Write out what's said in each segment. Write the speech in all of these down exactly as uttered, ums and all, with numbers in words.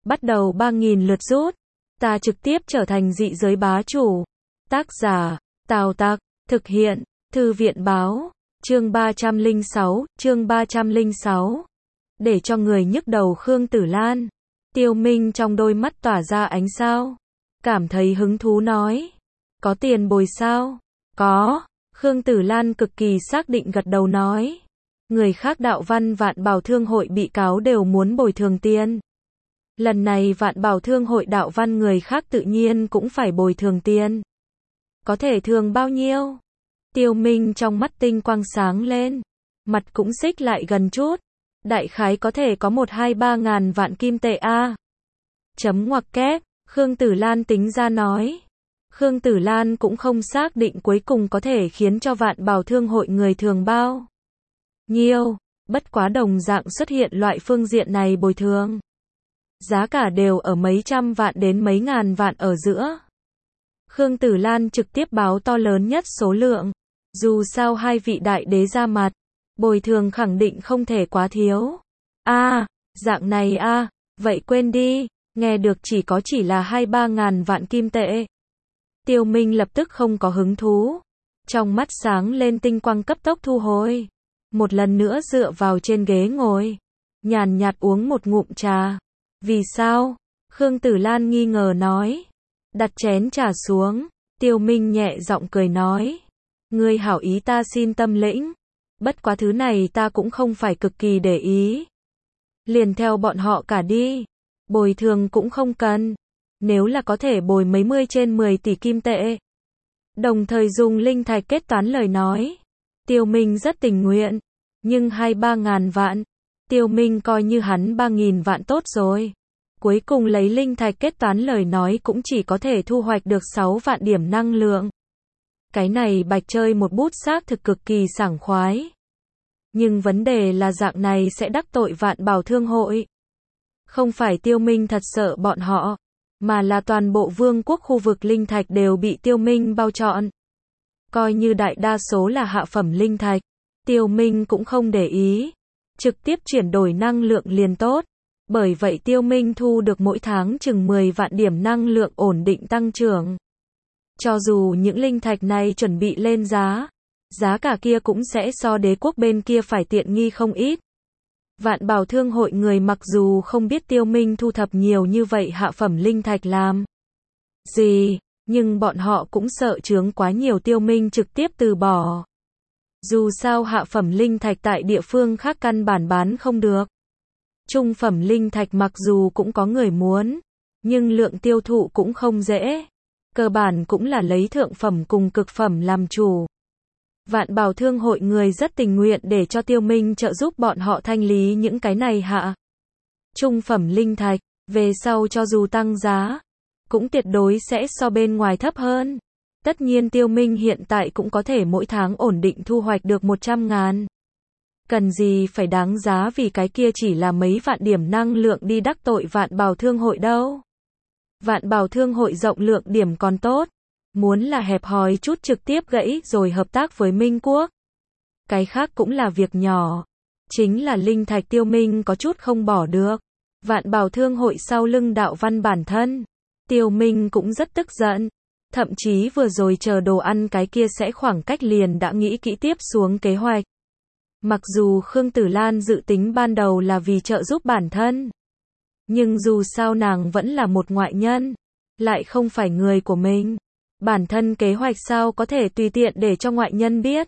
bắt đầu ba nghìn lượt rút. Ta trực tiếp trở thành dị giới bá chủ. Tác giả, Tào Tặc, thực hiện, Thư viện báo, chương ba trăm lẻ sáu, chương ba trăm lẻ sáu. Để cho người nhức đầu Khương Tử Lan. Tiêu Minh trong đôi mắt tỏa ra ánh sao. Cảm thấy hứng thú nói. Có tiền bồi sao? Có. Khương Tử Lan cực kỳ xác định gật đầu nói. Người khác đạo văn Vạn Bảo Thương hội bị cáo đều muốn bồi thường tiền. Lần này Vạn Bảo Thương hội đạo văn người khác tự nhiên cũng phải bồi thường tiền. Có thể thường bao nhiêu? Tiêu Minh trong mắt tinh quang sáng lên. Mặt cũng xích lại gần chút. Đại khái có thể có một hai ba ngàn vạn kim tệ a. Chấm ngoặc kép, Khương Tử Lan tính ra nói. Khương Tử Lan cũng không xác định cuối cùng có thể khiến cho Vạn Bảo Thương hội người thường bao nhiêu, bất quá đồng dạng xuất hiện loại phương diện này bồi thường. Giá cả đều ở mấy trăm vạn đến mấy ngàn vạn ở giữa. Khương Tử Lan trực tiếp báo to lớn nhất số lượng. Dù sao hai vị đại đế ra mặt, bồi thường khẳng định không thể quá thiếu. A, à, dạng này a, à, vậy quên đi, nghe được chỉ có chỉ là hai ba ngàn vạn kim tệ. Tiêu Minh lập tức không có hứng thú. Trong mắt sáng lên tinh quang cấp tốc thu hồi. Một lần nữa dựa vào trên ghế ngồi. Nhàn nhạt uống một ngụm trà. Vì sao? Khương Tử Lan nghi ngờ nói. Đặt chén trà xuống. Tiêu Minh nhẹ giọng cười nói. Ngươi hảo ý ta xin tâm lĩnh. Bất quá thứ này ta cũng không phải cực kỳ để ý. Liền theo bọn họ cả đi. Bồi thường cũng không cần. Nếu là có thể bồi mấy mươi trên mười tỷ kim tệ. Đồng thời dùng linh thạch kết toán lời nói. Tiêu Minh rất tình nguyện. Nhưng hai ba ngàn vạn. Tiêu Minh coi như hắn ba nghìn vạn tốt rồi. Cuối cùng lấy linh thạch kết toán lời nói cũng chỉ có thể thu hoạch được sáu vạn điểm năng lượng. Cái này bạch chơi một bút xác thực cực kỳ sảng khoái. Nhưng vấn đề là dạng này sẽ đắc tội Vạn Bảo Thương hội. Không phải Tiêu Minh thật sợ bọn họ, mà là toàn bộ vương quốc khu vực linh thạch đều bị Tiêu Minh bao trọn. Coi như đại đa số là hạ phẩm linh thạch, Tiêu Minh cũng không để ý. Trực tiếp chuyển đổi năng lượng liền tốt. Bởi vậy Tiêu Minh thu được mỗi tháng chừng mười vạn điểm năng lượng ổn định tăng trưởng. Cho dù những linh thạch này chuẩn bị lên giá, giá cả kia cũng sẽ so đế quốc bên kia phải tiện nghi không ít. Vạn Bảo Thương hội người mặc dù không biết Tiêu Minh thu thập nhiều như vậy hạ phẩm linh thạch làm gì, nhưng bọn họ cũng sợ chướng quá nhiều Tiêu Minh trực tiếp từ bỏ. Dù sao hạ phẩm linh thạch tại địa phương khác căn bản bán không được. Trung phẩm linh thạch mặc dù cũng có người muốn, nhưng lượng tiêu thụ cũng không dễ. Cơ bản cũng là lấy thượng phẩm cùng cực phẩm làm chủ. Vạn Bảo Thương hội người rất tình nguyện để cho Tiêu Minh trợ giúp bọn họ thanh lý những cái này hạ trung phẩm linh thạch, về sau cho dù tăng giá, cũng tuyệt đối sẽ so bên ngoài thấp hơn. Tất nhiên Tiêu Minh hiện tại cũng có thể mỗi tháng ổn định thu hoạch được một trăm ngàn. Cần gì phải đáng giá vì cái kia chỉ là mấy vạn điểm năng lượng đi đắc tội Vạn Bảo Thương hội đâu. Vạn Bảo Thương hội rộng lượng điểm còn tốt. Muốn là hẹp hòi chút trực tiếp gãy rồi hợp tác với Minh Quốc. Cái khác cũng là việc nhỏ. Chính là linh thạch Tiêu Minh có chút không bỏ được. Vạn Bảo Thương hội sau lưng đạo văn bản thân. Tiêu Minh cũng rất tức giận. Thậm chí vừa rồi chờ đồ ăn cái kia sẽ khoảng cách liền đã nghĩ kỹ tiếp xuống kế hoạch. Mặc dù Khương Tử Lan dự tính ban đầu là vì trợ giúp bản thân. Nhưng dù sao nàng vẫn là một ngoại nhân. Lại không phải người của mình. Bản thân kế hoạch sao có thể tùy tiện để cho ngoại nhân biết.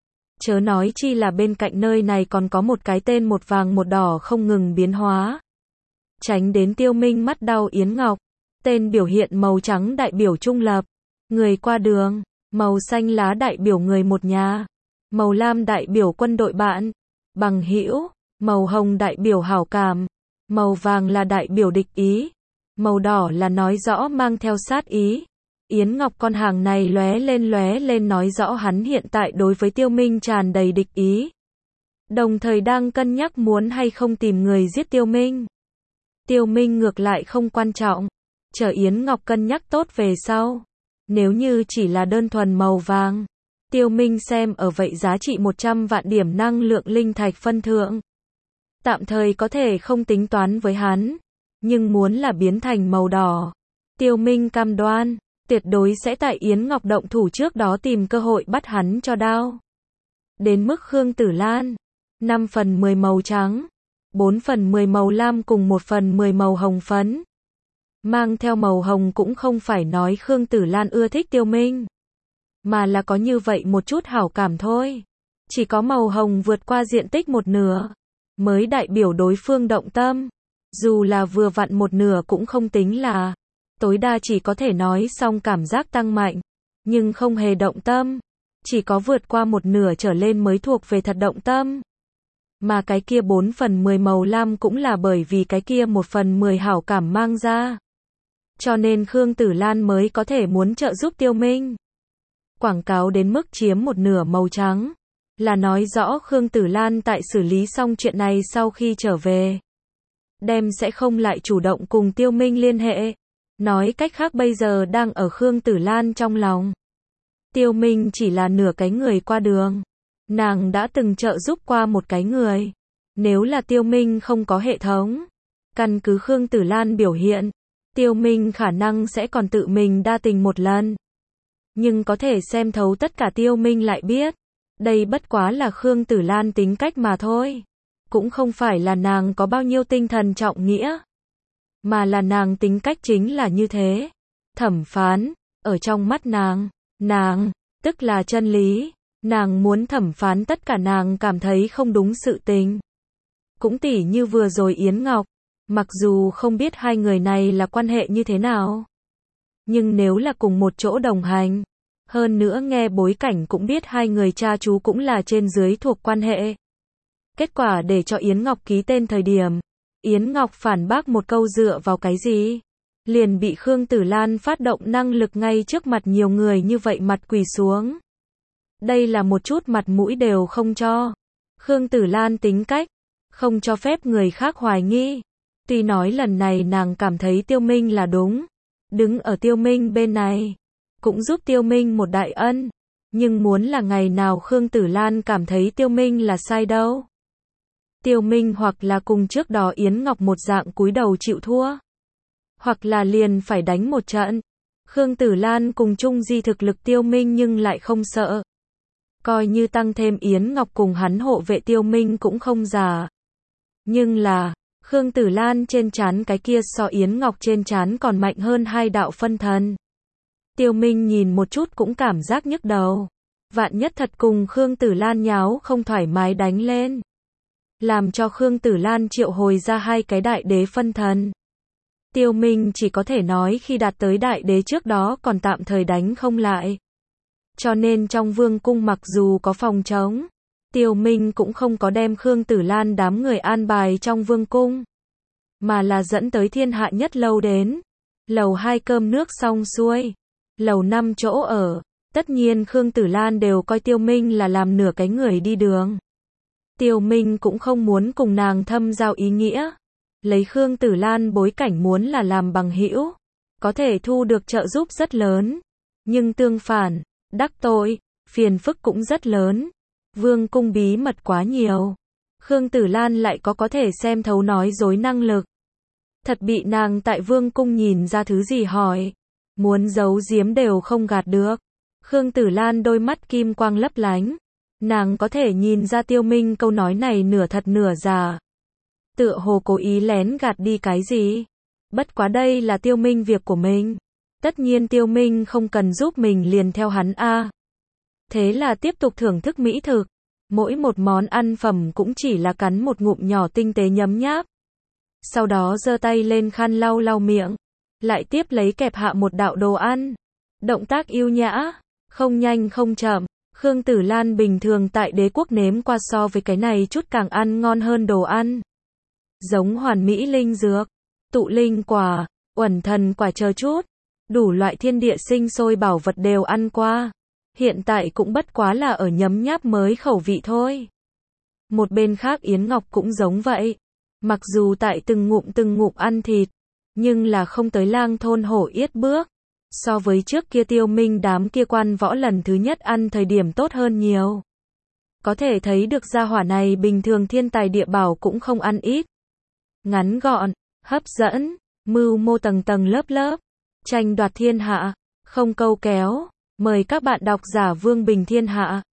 Chớ nói chi là bên cạnh nơi này còn có một cái tên một vàng một đỏ không ngừng biến hóa. Tránh đến Tiêu Minh mắt đau Yến Ngọc. Tên biểu hiện màu trắng đại biểu trung lập. Người qua đường. Màu xanh lá đại biểu người một nhà. Màu lam đại biểu quân đội bạn. Bằng hữu. Màu hồng đại biểu hảo cảm. Màu vàng là đại biểu địch ý. Màu đỏ là nói rõ mang theo sát ý. Yến Ngọc con hàng này lóe lên lóe lên nói rõ hắn hiện tại đối với Tiêu Minh tràn đầy địch ý. Đồng thời đang cân nhắc muốn hay không tìm người giết Tiêu Minh. Tiêu Minh ngược lại không quan trọng. Chờ Yến Ngọc cân nhắc tốt về sau. Nếu như chỉ là đơn thuần màu vàng. Tiêu Minh xem ở vậy giá trị một trăm vạn điểm năng lượng linh thạch phân thượng. Tạm thời có thể không tính toán với hắn. nhưng muốn là biến thành màu đỏ. Tiêu Minh cam đoan, tuyệt đối sẽ tại Yến Ngọc động thủ trước đó tìm cơ hội bắt hắn cho đao. Đến mức Khương Tử Lan, năm phần mười màu trắng, bốn phần mười màu lam cùng một phần mười màu hồng phấn. Mang theo màu hồng cũng không phải nói Khương Tử Lan ưa thích Tiêu Minh, mà là có như vậy một chút hảo cảm thôi. Chỉ có màu hồng vượt qua diện tích một nửa, mới đại biểu đối phương động tâm. Dù là vừa vặn một nửa cũng không tính là, tối đa chỉ có thể nói xong cảm giác tăng mạnh, nhưng không hề động tâm. Chỉ có vượt qua một nửa trở lên mới thuộc về thật động tâm. Mà cái kia bốn phần mười màu lam cũng là bởi vì cái kia một phần mười hảo cảm mang ra. Cho nên Khương Tử Lan mới có thể muốn trợ giúp Tiêu Minh. Quảng cáo đến mức chiếm một nửa màu trắng, là nói rõ Khương Tử Lan tại xử lý xong chuyện này sau khi trở về, đem sẽ không lại chủ động cùng Tiêu Minh liên hệ. Nói cách khác bây giờ đang ở Khương Tử Lan trong lòng. Tiêu Minh chỉ là nửa cái người qua đường. Nàng đã từng trợ giúp qua một cái người. Nếu là Tiêu Minh không có hệ thống, căn cứ Khương Tử Lan biểu hiện, Tiêu Minh khả năng sẽ còn tự mình đa tình một lần. Nhưng có thể xem thấu tất cả Tiêu Minh lại biết, đây bất quá là Khương Tử Lan tính cách mà thôi. Cũng không phải là nàng có bao nhiêu tinh thần trọng nghĩa, mà là nàng tính cách chính là như thế. Thẩm phán, ở trong mắt nàng, nàng, tức là chân lý. Nàng muốn thẩm phán tất cả nàng cảm thấy không đúng sự tình. Cũng tỉ như vừa rồi Yến Ngọc, mặc dù không biết hai người này là quan hệ như thế nào, nhưng nếu là cùng một chỗ đồng hành, hơn nữa nghe bối cảnh cũng biết hai người cha chú cũng là trên dưới thuộc quan hệ. Kết quả để cho Yến Ngọc ký tên thời điểm, Yến Ngọc phản bác một câu dựa vào cái gì, liền bị Khương Tử Lan phát động năng lực ngay trước mặt nhiều người như vậy mặt quỳ xuống. Đây là một chút mặt mũi đều không cho. Khương Tử Lan tính cách, không cho phép người khác hoài nghi. Tuy nói lần này nàng cảm thấy Tiêu Minh là đúng, đứng ở Tiêu Minh bên này, cũng giúp Tiêu Minh một đại ân. Nhưng muốn là ngày nào Khương Tử Lan cảm thấy Tiêu Minh là sai đâu. Tiêu Minh hoặc là cùng trước đó Yến Ngọc một dạng cúi đầu chịu thua, hoặc là liền phải đánh một trận. Khương Tử Lan cùng chung di thực lực Tiêu Minh nhưng lại không sợ. Coi như tăng thêm Yến Ngọc cùng hắn hộ vệ Tiêu Minh cũng không giả. Nhưng là, Khương Tử Lan trên trán cái kia so Yến Ngọc trên trán còn mạnh hơn hai đạo phân thần. Tiêu Minh nhìn một chút cũng cảm giác nhức đầu. Vạn nhất thật cùng Khương Tử Lan nháo không thoải mái đánh lên, làm cho Khương Tử Lan triệu hồi ra hai cái đại đế phân thần. Tiêu Minh chỉ có thể nói khi đạt tới đại đế trước đó còn tạm thời đánh không lại. Cho nên trong vương cung mặc dù có phòng trống, Tiêu Minh cũng không có đem Khương Tử Lan đám người an bài trong vương cung, mà là dẫn tới thiên hạ nhất lâu đến. Lầu hai cơm nước xong xuôi, lầu năm chỗ ở. Tất nhiên Khương Tử Lan đều coi Tiêu Minh là làm nửa cái người đi đường. Tiêu Minh cũng không muốn cùng nàng thâm giao ý nghĩa. Lấy Khương Tử Lan bối cảnh muốn là làm bằng hữu, có thể thu được trợ giúp rất lớn. Nhưng tương phản, đắc tội, phiền phức cũng rất lớn. Vương cung bí mật quá nhiều. Khương Tử Lan lại có có thể xem thấu nói dối năng lực. Thật bị nàng tại vương cung nhìn ra thứ gì hỏi, muốn giấu giếm đều không gạt được. Khương Tử Lan đôi mắt kim quang lấp lánh. Nàng có thể nhìn ra Tiêu Minh câu nói này nửa thật nửa giả. Tựa hồ cố ý lén gạt đi cái gì. Bất quá đây là Tiêu Minh việc của mình. Tất nhiên Tiêu Minh không cần giúp mình liền theo hắn a. Thế là tiếp tục thưởng thức mỹ thực. Mỗi một món ăn phẩm cũng chỉ là cắn một ngụm nhỏ tinh tế nhấm nháp. Sau đó giơ tay lên khăn lau lau miệng. Lại tiếp lấy kẹp hạ một đạo đồ ăn. Động tác yêu nhã, không nhanh không chậm. Khương Tử Lan bình thường tại đế quốc nếm qua so với cái này chút càng ăn ngon hơn đồ ăn. Giống hoàn mỹ linh dược, tụ linh quả, uẩn thần quả chờ chút. Đủ loại thiên địa sinh sôi bảo vật đều ăn qua. Hiện tại cũng bất quá là ở nhấm nháp mới khẩu vị thôi. Một bên khác Yến Ngọc cũng giống vậy. Mặc dù tại từng ngụm từng ngụm ăn thịt, nhưng là không tới lang thôn hổ yết bước. So với trước kia Tiêu Minh đám kia quan võ lần thứ nhất ăn thời điểm tốt hơn nhiều. Có thể thấy được gia hỏa này bình thường thiên tài địa bảo cũng không ăn ít. Ngắn gọn, hấp dẫn, mưu mô tầng tầng lớp lớp, tranh đoạt thiên hạ, không câu kéo. Mời các bạn đọc giả Vương Bình Thiên Hạ.